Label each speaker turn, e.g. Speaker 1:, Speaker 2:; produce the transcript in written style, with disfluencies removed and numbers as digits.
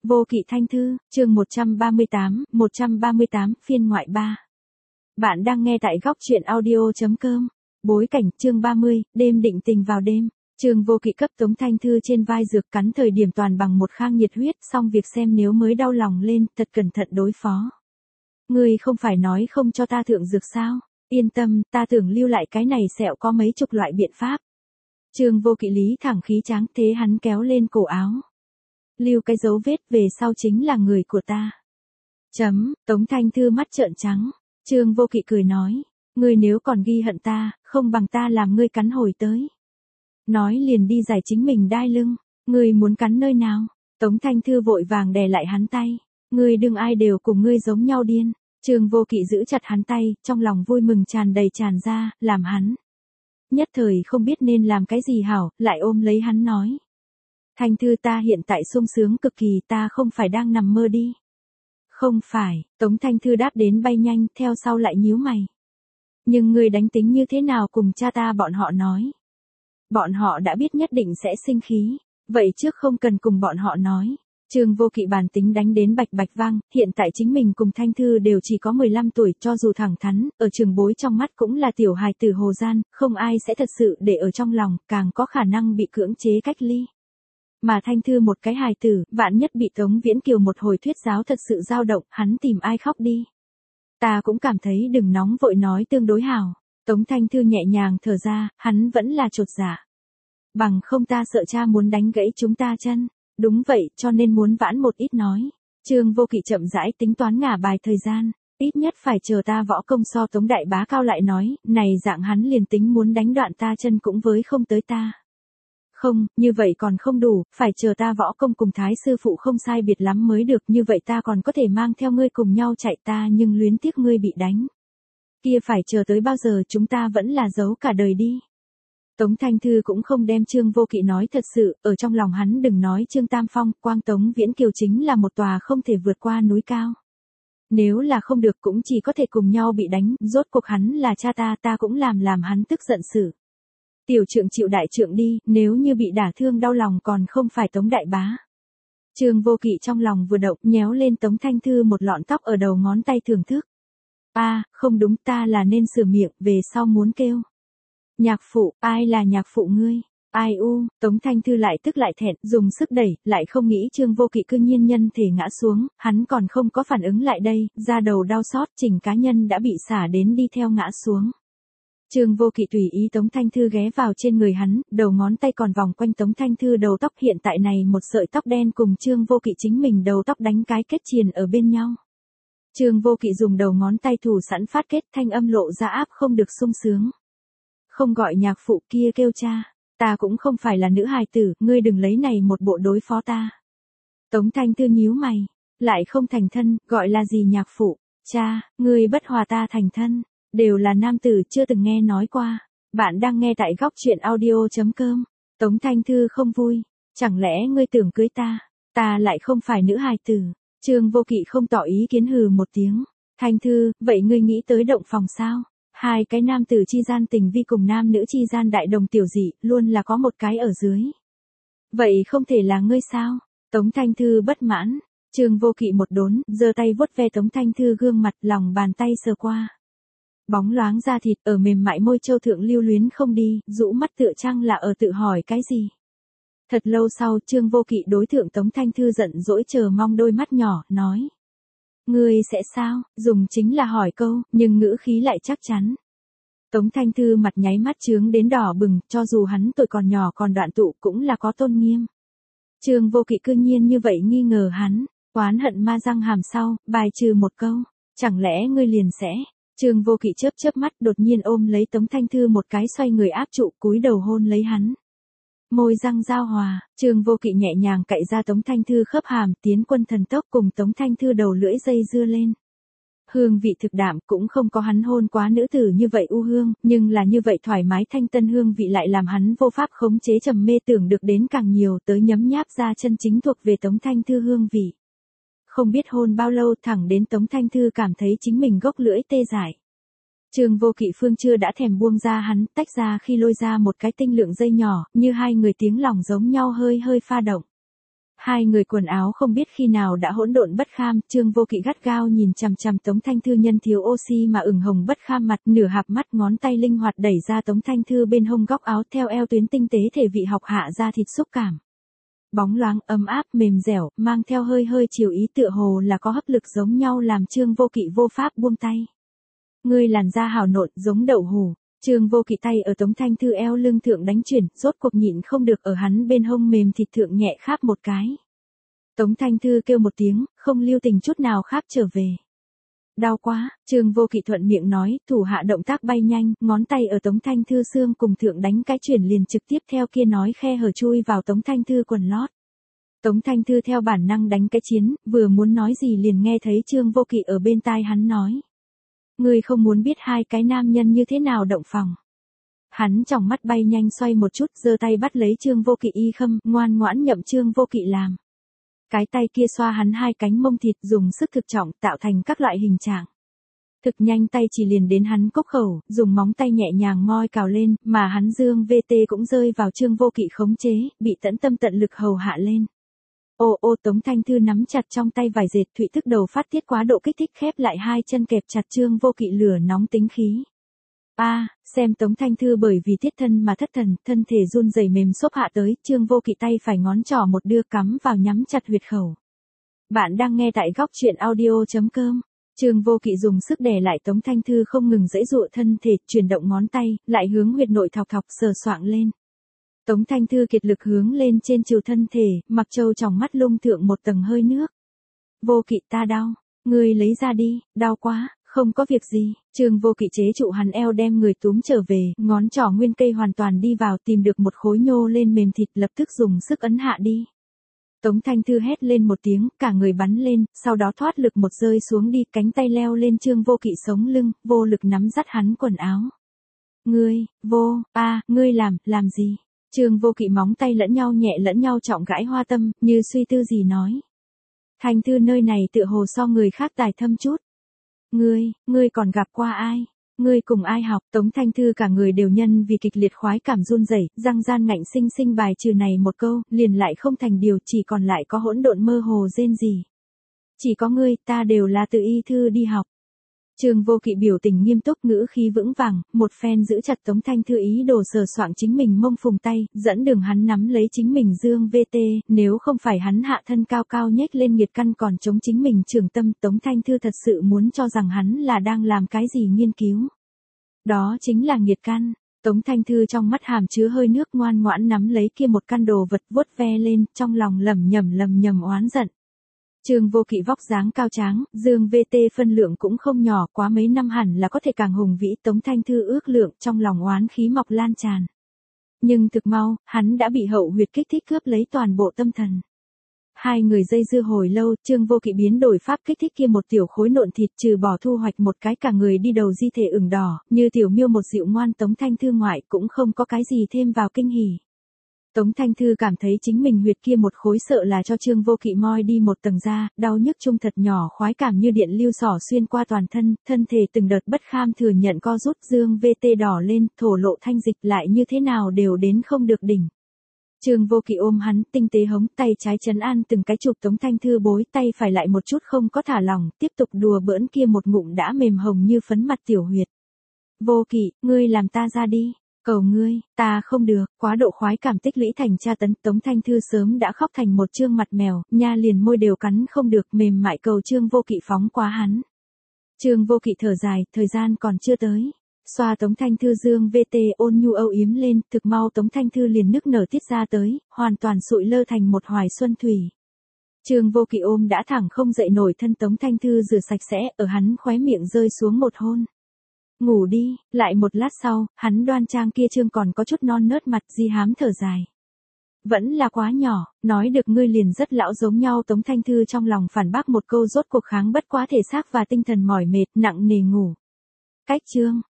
Speaker 1: Vô Kỵ Thanh Thư, chương 138, phiên ngoại 3. Bạn đang nghe tại góc truyện audio.com. Bối cảnh, chương 30, đêm định tình vào đêm. Trương Vô Kỵ cấp Tống Thanh Thư trên vai dược cắn thời điểm toàn bằng một khang nhiệt huyết, xong việc xem nếu mới đau lòng lên, thật cẩn thận đối phó. Ngươi không phải nói không cho ta thượng dược sao? Yên tâm, ta tưởng lưu lại cái này sẹo có mấy chục loại biện pháp. Trương Vô Kỵ lý thẳng khí tráng, thế hắn kéo lên cổ áo. Lưu cái dấu vết về sau chính là người của ta. Tống Thanh Thư mắt trợn trắng. Trương Vô Kỵ cười nói, ngươi nếu còn ghi hận ta, không bằng ta làm ngươi cắn hồi tới. Nói liền đi giải chính mình đai lưng, ngươi muốn cắn nơi nào? Tống Thanh Thư vội vàng đè lại hắn tay, ngươi đừng ai đều cùng ngươi giống nhau điên. Trương Vô Kỵ giữ chặt hắn tay, trong lòng vui mừng tràn đầy tràn ra, làm hắn nhất thời không biết nên làm cái gì hảo, lại ôm lấy hắn nói. Thanh Thư, ta hiện tại sung sướng cực kỳ, ta không phải đang nằm mơ đi. Không phải, Tống Thanh Thư đáp đến bay nhanh, theo sau lại nhíu mày. Nhưng ngươi đánh tính như thế nào cùng cha ta bọn họ nói? Bọn họ đã biết nhất định sẽ sinh khí, vậy trước không cần cùng bọn họ nói. Trương Vô Kỵ bản tính đánh đến bạch bạch vang, hiện tại chính mình cùng Thanh Thư đều chỉ có 15 tuổi, cho dù thẳng thắn, ở trường bối trong mắt cũng là tiểu hài tử hồ gian, không ai sẽ thật sự để ở trong lòng, càng có khả năng bị cưỡng chế cách ly. Mà Thanh Thư một cái hài tử, vạn nhất bị Tống Viễn Kiều một hồi thuyết giáo thật sự dao động, hắn tìm ai khóc đi. Ta cũng cảm thấy đừng nóng vội nói tương đối hảo. Tống Thanh Thư nhẹ nhàng thở ra, hắn vẫn là chột dạ. Bằng không ta sợ cha muốn đánh gãy chúng ta chân. Đúng vậy, cho nên muốn vãn một ít nói. Trương Vô Kỵ chậm rãi tính toán ngả bài thời gian, ít nhất phải chờ ta võ công so Tống đại bá cao lại nói, này dạng hắn liền tính muốn đánh đoạn ta chân cũng với không tới ta. Không, như vậy còn không đủ, phải chờ ta võ công cùng thái sư phụ không sai biệt lắm mới được, như vậy ta còn có thể mang theo ngươi cùng nhau chạy, ta nhưng luyến tiếc ngươi bị đánh. Kia phải chờ tới bao giờ, chúng ta vẫn là giấu cả đời đi. Tống Thanh Thư cũng không đem Trương Vô Kỵ nói thật sự, ở trong lòng hắn đừng nói Trương Tam Phong, quang Tống Viễn Kiều chính là một tòa không thể vượt qua núi cao. Nếu là không được cũng chỉ có thể cùng nhau bị đánh, rốt cuộc hắn là cha ta, ta cũng làm hắn tức giận sự. Tiểu trượng chịu đại trượng đi, nếu như bị đả thương đau lòng còn không phải Tống đại bá. Trương Vô Kỵ trong lòng vừa động, nhéo lên Tống Thanh Thư một lọn tóc ở đầu ngón tay thưởng thức. Không đúng, ta là nên sửa miệng, về sau muốn kêu. Nhạc phụ, ai là nhạc phụ ngươi? Ai u? Tống Thanh Thư lại tức lại thẹn, dùng sức đẩy, lại không nghĩ Trương Vô Kỵ cư nhiên nhân thể ngã xuống, hắn còn không có phản ứng lại đây, da đầu đau xót, chỉnh cá nhân đã bị xả đến đi theo ngã xuống. Trương Vô Kỵ tùy ý Tống Thanh Thư ghé vào trên người hắn, đầu ngón tay còn vòng quanh Tống Thanh Thư đầu tóc, hiện tại này một sợi tóc đen cùng Trương Vô Kỵ chính mình đầu tóc đánh cái kết triền ở bên nhau. Trương Vô Kỵ dùng đầu ngón tay thủ sẵn phát kết, thanh âm lộ ra áp không được sung sướng. Không gọi nhạc phụ, kia kêu cha, ta cũng không phải là nữ hài tử, ngươi đừng lấy này một bộ đối phó ta. Tống Thanh Thư nhíu mày, lại không thành thân, gọi là gì nhạc phụ? Cha, ngươi bất hòa ta thành thân, đều là nam tử, chưa từng nghe nói qua. Bạn đang nghe tại góc truyện audio.com. Tống Thanh Thư không vui, chẳng lẽ ngươi tưởng cưới ta lại không phải nữ hài tử. Trương Vô Kỵ không tỏ ý kiến, hừ một tiếng. Thanh Thư, vậy ngươi nghĩ tới động phòng sao? Hai cái nam tử chi gian tình vi cùng nam nữ chi gian đại đồng tiểu dị, luôn là có một cái ở dưới. Vậy không thể là ngươi sao? Tống Thanh Thư bất mãn. Trương Vô Kỵ một đốn, giơ tay vuốt ve Tống Thanh Thư gương mặt, lòng bàn tay sờ qua. Bóng loáng da thịt ở mềm mại môi châu thượng lưu luyến không đi, rũ mắt tựa chăng là ở tự hỏi cái gì. Thật lâu sau, Trương Vô Kỵ đối thượng Tống Thanh Thư giận dỗi chờ mong đôi mắt nhỏ, nói. Ngươi sẽ sao? Dùng chính là hỏi câu, nhưng ngữ khí lại chắc chắn. Tống Thanh Thư mặt nháy mắt chướng đến đỏ bừng, cho dù hắn tuổi còn nhỏ còn đoạn tụ cũng là có tôn nghiêm. Trương Vô Kỵ cư nhiên như vậy nghi ngờ hắn, oán hận ma răng hàm sau, bài trừ một câu, chẳng lẽ ngươi liền sẽ? Trương Vô Kỵ chớp mắt đột nhiên ôm lấy Tống Thanh Thư một cái, xoay người áp trụ, cúi đầu hôn lấy hắn. Môi răng giao hòa, Trương Vô Kỵ nhẹ nhàng cạy ra Tống Thanh Thư khớp hàm, tiến quân thần tốc cùng Tống Thanh Thư đầu lưỡi dây dưa lên. Hương vị thực đạm, cũng không có hắn hôn quá nữ tử như vậy u hương, nhưng là như vậy thoải mái thanh tân hương vị lại làm hắn vô pháp khống chế trầm mê, tưởng được đến càng nhiều, tới nhấm nháp ra chân chính thuộc về Tống Thanh Thư hương vị. Không biết hôn bao lâu, thẳng đến Tống Thanh Thư cảm thấy chính mình gốc lưỡi tê dại. Trương Vô Kỵ phương chưa đã thèm buông ra hắn, tách ra khi lôi ra một cái tinh lượng dây nhỏ, như hai người tiếng lòng giống nhau hơi hơi pha động. Hai người quần áo không biết khi nào đã hỗn độn bất kham, Trương Vô Kỵ gắt gao nhìn chằm chằm Tống Thanh Thư nhân thiếu oxy mà ửng hồng bất kham mặt, nửa hạp mắt ngón tay linh hoạt đẩy ra Tống Thanh Thư bên hông góc áo theo eo tuyến tinh tế thể vị học hạ ra thịt xúc cảm. Bóng loáng, ấm áp, mềm dẻo, mang theo hơi hơi chiều ý tựa hồ là có hấp lực giống nhau làm Trương Vô Kỵ vô pháp buông tay. Ngươi làn da hào nộn giống đậu hủ. Trương Vô Kỵ tay ở Tống Thanh Thư eo lưng thượng đánh chuyển, rốt cuộc nhịn không được ở hắn bên hông mềm thịt thượng nhẹ kháp một cái. Tống Thanh Thư kêu một tiếng, không lưu tình chút nào kháp trở về. Đau quá, Trương Vô Kỵ thuận miệng nói, thủ hạ động tác bay nhanh, ngón tay ở Tống Thanh Thư xương cùng thượng đánh cái chuyển liền trực tiếp theo kia nói khe hở chui vào Tống Thanh Thư quần lót. Tống Thanh Thư theo bản năng đánh cái chiến, vừa muốn nói gì liền nghe thấy Trương Vô Kỵ ở bên tai hắn nói. Ngươi không muốn biết hai cái nam nhân như thế nào động phòng. Hắn trong mắt bay nhanh xoay một chút, giơ tay bắt lấy Trương Vô Kỵ y khâm, ngoan ngoãn nhậm Trương Vô Kỵ làm. Cái tay kia xoa hắn hai cánh mông thịt dùng sức thực trọng tạo thành các loại hình trạng. Thực nhanh tay chỉ liền đến hắn cốc khẩu, dùng móng tay nhẹ nhàng moi cào lên, mà hắn dương VT cũng rơi vào Trương Vô Kỵ khống chế, bị tận tâm tận lực hầu hạ lên. Ô ô Tống Thanh Thư nắm chặt trong tay vải dệt thụy thức đầu phát tiết quá độ kích thích khép lại hai chân kẹp chặt Trương Vô Kỵ lửa nóng tính khí. Xem Tống Thanh Thư bởi vì thiết thân mà thất thần, thân thể run rẩy mềm xốp hạ tới, Trương Vô Kỵ tay phải ngón trỏ một đưa cắm vào nhắm chặt huyệt khẩu. Bạn đang nghe tại góc truyện audio.com. Trương Vô Kỵ dùng sức đè lại Tống Thanh Thư không ngừng giãy giụa thân thể, chuyển động ngón tay, lại hướng huyệt nội thọc thọc sờ soạng lên. Tống Thanh Thư kiệt lực hướng lên trên chiều thân thể, mặc trâu trong mắt lung thượng một tầng hơi nước. Vô Kỵ ta đau, ngươi lấy ra đi, đau quá. Không có việc gì, Trương Vô Kỵ chế trụ hắn eo đem người túm trở về, ngón trỏ nguyên cây hoàn toàn đi vào tìm được một khối nhô lên mềm thịt lập tức dùng sức ấn hạ đi. Tống Thanh Thư hét lên một tiếng, cả người bắn lên, sau đó thoát lực một rơi xuống đi, cánh tay leo lên Trương Vô Kỵ sống lưng, vô lực nắm dắt hắn quần áo. Ngươi làm gì? Trương Vô Kỵ móng tay lẫn nhau nhẹ lẫn nhau trọng gãi hoa tâm, như suy tư gì nói. Thanh Thư nơi này tựa hồ so người khác tài thâm chút. Ngươi còn gặp qua ai? Ngươi cùng ai học? Tống Thanh Thư cả người đều nhân vì kịch liệt khoái cảm run rẩy, răng gian ngạnh sinh sinh bài trừ này một câu, liền lại không thành điều, chỉ còn lại có hỗn độn mơ hồ rên rỉ. Chỉ có ngươi, ta đều là tự y thư đi học. Trương Vô Kỵ biểu tình nghiêm túc, ngữ khí vững vàng, một phen giữ chặt Tống Thanh Thư ý đồ sờ soạng chính mình mông phùng tay, dẫn đường hắn nắm lấy chính mình dương VT, nếu không phải hắn hạ thân cao cao nhếch lên nghiệt căn còn chống chính mình trường tâm, Tống Thanh Thư thật sự muốn cho rằng hắn là đang làm cái gì nghiên cứu. Đó chính là nghiệt căn. Tống Thanh Thư trong mắt hàm chứa hơi nước ngoan ngoãn nắm lấy kia một căn đồ vật vuốt ve lên, trong lòng lẩm nhẩm oán giận. Trương Vô Kỵ vóc dáng cao tráng, dương VT phân lượng cũng không nhỏ, quá mấy năm hẳn là có thể càng hùng vĩ. Tống Thanh Thư ước lượng trong lòng oán khí mọc lan tràn. Nhưng thực mau, hắn đã bị hậu huyệt kích thích cướp lấy toàn bộ tâm thần. Hai người dây dưa hồi lâu, Trương Vô Kỵ biến đổi pháp kích thích kia một tiểu khối nộn thịt, trừ bỏ thu hoạch một cái cả người đi đầu di thể ửng đỏ, như tiểu miêu một dịu ngoan Tống Thanh Thư ngoại cũng không có cái gì thêm vào kinh hỉ. Tống Thanh Thư cảm thấy chính mình huyệt kia một khối sợ là cho Trương Vô Kỵ moi đi một tầng da, đau nhức chung thật nhỏ khoái cảm như điện lưu xỏ xuyên qua toàn thân, thân thể từng đợt bất kham thừa nhận co rút, dương VT đỏ lên, thổ lộ thanh dịch lại như thế nào đều đến không được đỉnh. Trương Vô Kỵ ôm hắn, tinh tế hống, tay trái trấn an từng cái chụp Tống Thanh Thư bối, tay phải lại một chút không có thả lỏng, tiếp tục đùa bỡn kia một ngụm đã mềm hồng như phấn mặt tiểu huyệt. Vô Kỵ, ngươi làm ta ra đi. Cầu ngươi, ta không được, quá độ khoái cảm tích lũy thành tra tấn, Tống Thanh Thư sớm đã khóc thành một trương mặt mèo, nha liền môi đều cắn không được, mềm mại cầu Trương Vô Kỵ phóng quá hắn. Trương Vô Kỵ thở dài, thời gian còn chưa tới. Xoa Tống Thanh Thư dương VT ôn nhu âu yếm lên, thực mau Tống Thanh Thư liền nức nở tiết ra tới, hoàn toàn sụi lơ thành một hoài xuân thủy. Trương Vô Kỵ ôm đã thẳng không dậy nổi thân Tống Thanh Thư rửa sạch sẽ, ở hắn khóe miệng rơi xuống một hôn. Ngủ đi, lại một lát sau, hắn đoan trang kia trương còn có chút non nớt mặt di hám thở dài. Vẫn là quá nhỏ, nói được ngươi liền rất lão giống nhau. Tống Thanh Thư trong lòng phản bác một câu, rốt cuộc kháng bất quá thể xác và tinh thần mỏi mệt, nặng nề ngủ. Cách chương.